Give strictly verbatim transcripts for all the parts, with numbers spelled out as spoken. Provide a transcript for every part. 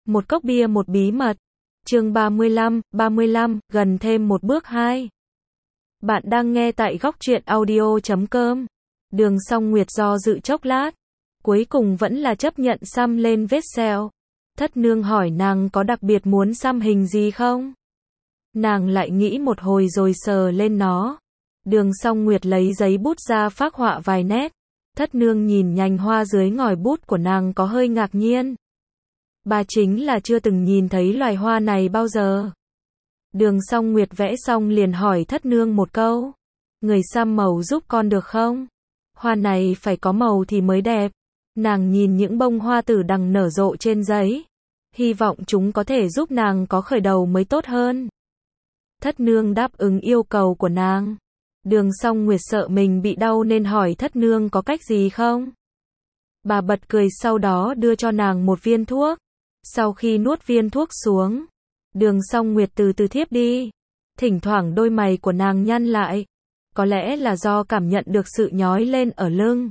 Một cốc bia một bí mật. Chương ba mươi lăm, ba mươi lăm, gần thêm một bước hai. Bạn đang nghe tại góc truyện audio chấm com. Đường Song Nguyệt do dự chốc lát, cuối cùng vẫn là chấp nhận xăm lên vết sẹo. Thất nương hỏi nàng có đặc biệt muốn xăm hình gì không? Nàng lại nghĩ một hồi rồi sờ lên nó. Đường Song Nguyệt lấy giấy bút ra phác họa vài nét. Thất nương nhìn nhành hoa dưới ngòi bút của nàng có hơi ngạc nhiên. Bà chính là chưa từng nhìn thấy loài hoa này bao giờ. Đường Song Nguyệt vẽ xong liền hỏi thất nương một câu. Người xăm màu giúp con được không? Hoa này phải có màu thì mới đẹp. Nàng nhìn những bông hoa tử đằng nở rộ trên giấy. Hy vọng chúng có thể giúp nàng có khởi đầu mới tốt hơn. Thất nương đáp ứng yêu cầu của nàng. Đường Song Nguyệt sợ mình bị đau nên hỏi thất nương có cách gì không? Bà bật cười sau đó đưa cho nàng một viên thuốc. Sau khi nuốt viên thuốc xuống, Đường Song Nguyệt từ từ thiếp đi. Thỉnh thoảng đôi mày của nàng nhăn lại. Có lẽ là do cảm nhận được sự nhói lên ở lưng.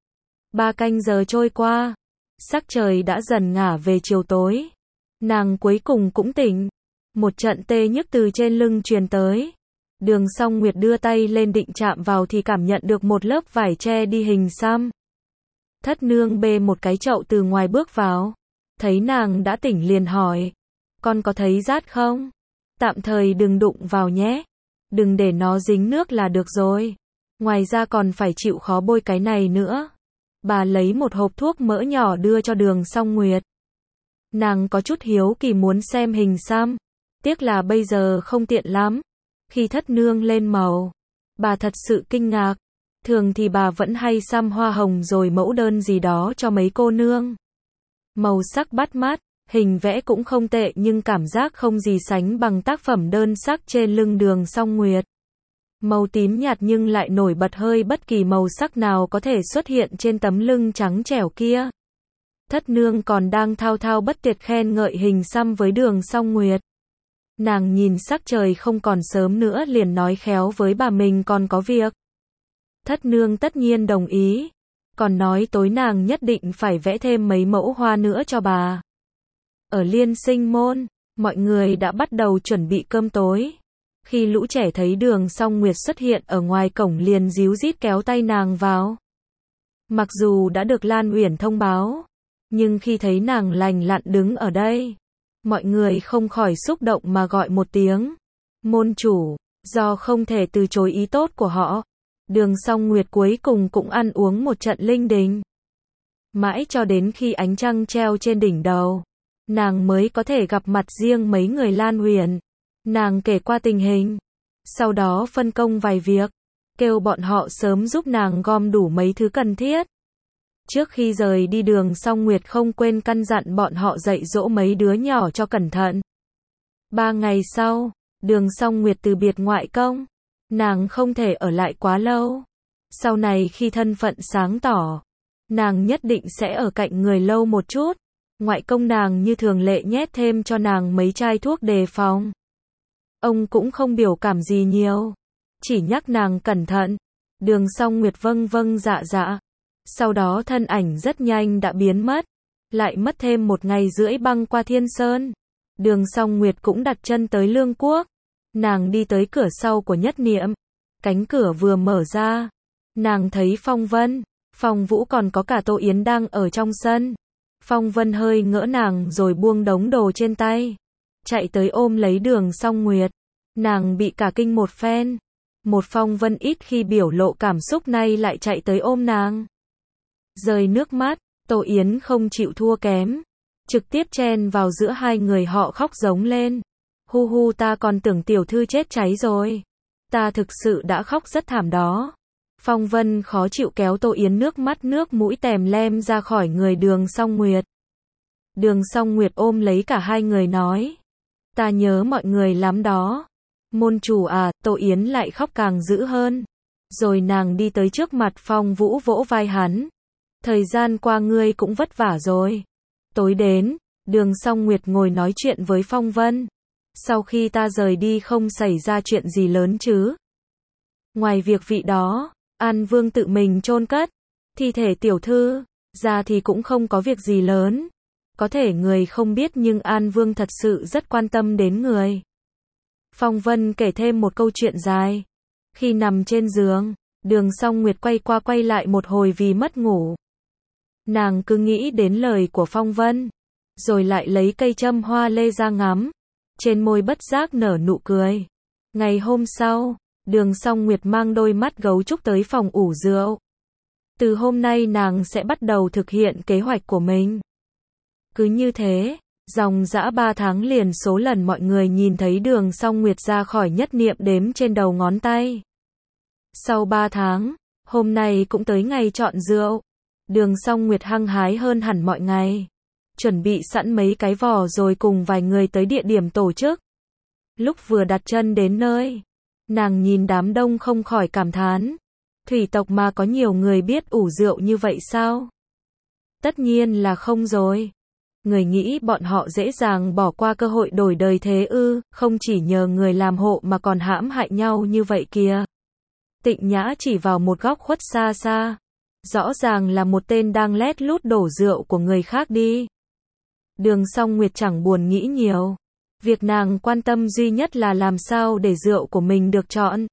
Ba canh giờ trôi qua, sắc trời đã dần ngả về chiều tối. Nàng cuối cùng cũng tỉnh. Một trận tê nhức từ trên lưng truyền tới. Đường Song Nguyệt đưa tay lên định chạm vào thì cảm nhận được một lớp vải che đi hình xăm. Thất nương bê một cái chậu từ ngoài bước vào. Thấy nàng đã tỉnh liền hỏi. Con có thấy rát không? Tạm thời đừng đụng vào nhé. Đừng để nó dính nước là được rồi. Ngoài ra còn phải chịu khó bôi cái này nữa. Bà lấy một hộp thuốc mỡ nhỏ đưa cho Đường Song Nguyệt. Nàng có chút hiếu kỳ muốn xem hình xăm. Tiếc là bây giờ không tiện lắm. Khi thất nương lên màu, bà thật sự kinh ngạc. Thường thì bà vẫn hay xăm hoa hồng rồi mẫu đơn gì đó cho mấy cô nương. Màu sắc bắt mắt, hình vẽ cũng không tệ nhưng cảm giác không gì sánh bằng tác phẩm đơn sắc trên lưng Đường Song Nguyệt. Màu tím nhạt nhưng lại nổi bật hơi bất kỳ màu sắc nào có thể xuất hiện trên tấm lưng trắng trẻo kia. Thất nương còn đang thao thao bất tuyệt khen ngợi hình xăm với Đường Song Nguyệt. Nàng nhìn sắc trời không còn sớm nữa liền nói khéo với bà mình còn có việc. Thất nương tất nhiên đồng ý. Còn nói tối nàng nhất định phải vẽ thêm mấy mẫu hoa nữa cho bà. Ở Liên Sinh môn, mọi người đã bắt đầu chuẩn bị cơm tối. Khi lũ trẻ thấy Đường Song Nguyệt xuất hiện ở ngoài cổng liền díu dít kéo tay nàng vào. Mặc dù đã được Lan Uyển thông báo, nhưng khi thấy nàng lành lặn đứng ở đây, mọi người không khỏi xúc động mà gọi một tiếng. Môn chủ, do không thể từ chối ý tốt của họ, Đường Song Nguyệt cuối cùng cũng ăn uống một trận linh đình. Mãi cho đến khi ánh trăng treo trên đỉnh đầu, nàng mới có thể gặp mặt riêng mấy người Lan Uyển. Nàng kể qua tình hình, sau đó phân công vài việc, kêu bọn họ sớm giúp nàng gom đủ mấy thứ cần thiết. Trước khi rời đi Đường Song Nguyệt không quên căn dặn bọn họ dạy dỗ mấy đứa nhỏ cho cẩn thận. Ba ngày sau, Đường Song Nguyệt từ biệt ngoại công. Nàng không thể ở lại quá lâu. Sau này khi thân phận sáng tỏ, nàng nhất định sẽ ở cạnh người lâu một chút. Ngoại công nàng như thường lệ nhét thêm cho nàng mấy chai thuốc đề phòng. Ông cũng không biểu cảm gì nhiều, chỉ nhắc nàng cẩn thận. Đường Song Nguyệt vâng vâng dạ dạ. Sau đó thân ảnh rất nhanh đã biến mất. Lại mất thêm một ngày rưỡi băng qua Thiên Sơn. Đường Song Nguyệt cũng đặt chân tới Lương Quốc. Nàng đi tới cửa sau của Nhất Niệm. Cánh cửa vừa mở ra, nàng thấy Phong Vân, Phong Vũ còn có cả Tô Yến đang ở trong sân. Phong Vân hơi ngỡ nàng rồi buông đống đồ trên tay, chạy tới ôm lấy Đường Song Nguyệt. Nàng bị cả kinh một phen. Một Phong Vân ít khi biểu lộ cảm xúc nay lại chạy tới ôm nàng. Rơi nước mắt, Tô Yến không chịu thua kém, trực tiếp chen vào giữa hai người họ khóc giống lên. Hu hu, ta còn tưởng tiểu thư chết cháy rồi. Ta thực sự đã khóc rất thảm đó. Phong Vân khó chịu kéo Tô Yến nước mắt nước mũi tèm lem ra khỏi người Đường Song Nguyệt. Đường Song Nguyệt ôm lấy cả hai người nói. Ta nhớ mọi người lắm đó. Môn chủ à, Tô Yến lại khóc càng dữ hơn. Rồi nàng đi tới trước mặt Phong Vũ vỗ vai hắn. Thời gian qua ngươi cũng vất vả rồi. Tối đến, Đường Song Nguyệt ngồi nói chuyện với Phong Vân. Sau khi ta rời đi không xảy ra chuyện gì lớn chứ? Ngoài việc vị đó, An Vương tự mình chôn cất thi thể tiểu thư, ra thì cũng không có việc gì lớn. Có thể người không biết nhưng An Vương thật sự rất quan tâm đến người. Phong Vân kể thêm một câu chuyện dài. Khi nằm trên giường, Đường Song Nguyệt quay qua quay lại một hồi vì mất ngủ. Nàng cứ nghĩ đến lời của Phong Vân, rồi lại lấy cây châm hoa lê ra ngắm. Trên môi bất giác nở nụ cười. Ngày hôm sau, Đường Song Nguyệt mang đôi mắt gấu trúc tới phòng ủ rượu. Từ hôm nay nàng sẽ bắt đầu thực hiện kế hoạch của mình. Cứ như thế, dòng dã ba tháng liền số lần mọi người nhìn thấy Đường Song Nguyệt ra khỏi nhất niệm đếm trên đầu ngón tay. Sau ba tháng, hôm nay cũng tới ngày chọn rượu. Đường Song Nguyệt hăng hái hơn hẳn mọi ngày. Chuẩn bị sẵn mấy cái vò rồi cùng vài người tới địa điểm tổ chức. Lúc vừa đặt chân đến nơi, nàng nhìn đám đông không khỏi cảm thán. Thủy tộc mà có nhiều người biết ủ rượu như vậy sao? Tất nhiên là không rồi. Người nghĩ bọn họ dễ dàng bỏ qua cơ hội đổi đời thế ư, không chỉ nhờ người làm hộ mà còn hãm hại nhau như vậy kìa. Tịnh Nhã chỉ vào một góc khuất xa xa. Rõ ràng là một tên đang lét lút đổ rượu của người khác đi. Đường Song Nguyệt chẳng buồn nghĩ nhiều. Việc nàng quan tâm duy nhất là làm sao để rượu của mình được chọn.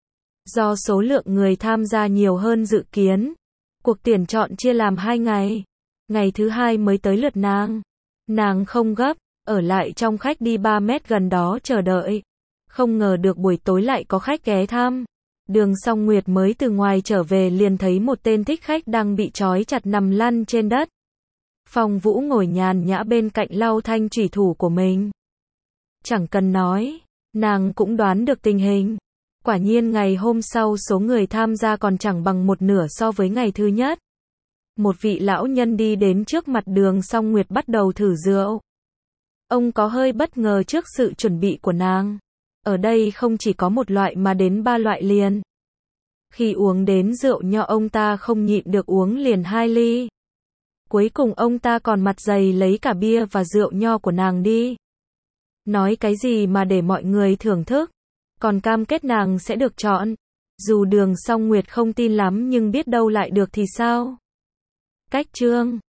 Do số lượng người tham gia nhiều hơn dự kiến, cuộc tuyển chọn chia làm hai ngày. Ngày thứ hai mới tới lượt nàng. Nàng không gấp, ở lại trong khách đi ba mét gần đó chờ đợi. Không ngờ được buổi tối lại có khách ghé thăm. Đường Song Nguyệt mới từ ngoài trở về liền thấy một tên thích khách đang bị trói chặt nằm lăn trên đất. Phong Vũ ngồi nhàn nhã bên cạnh lau thanh chủy thủ của mình. Chẳng cần nói, nàng cũng đoán được tình hình. Quả nhiên ngày hôm sau số người tham gia còn chẳng bằng một nửa so với ngày thứ nhất. Một vị lão nhân đi đến trước mặt Đường Song Nguyệt bắt đầu thử rượu. Ông có hơi bất ngờ trước sự chuẩn bị của nàng. Ở đây không chỉ có một loại mà đến ba loại liền. Khi uống đến rượu nho ông ta không nhịn được uống liền hai ly. Cuối cùng ông ta còn mặt dày lấy cả bia và rượu nho của nàng đi. Nói cái gì mà để mọi người thưởng thức. Còn cam kết nàng sẽ được chọn. Dù Đường Song Nguyệt không tin lắm nhưng biết đâu lại được thì sao. Cách chương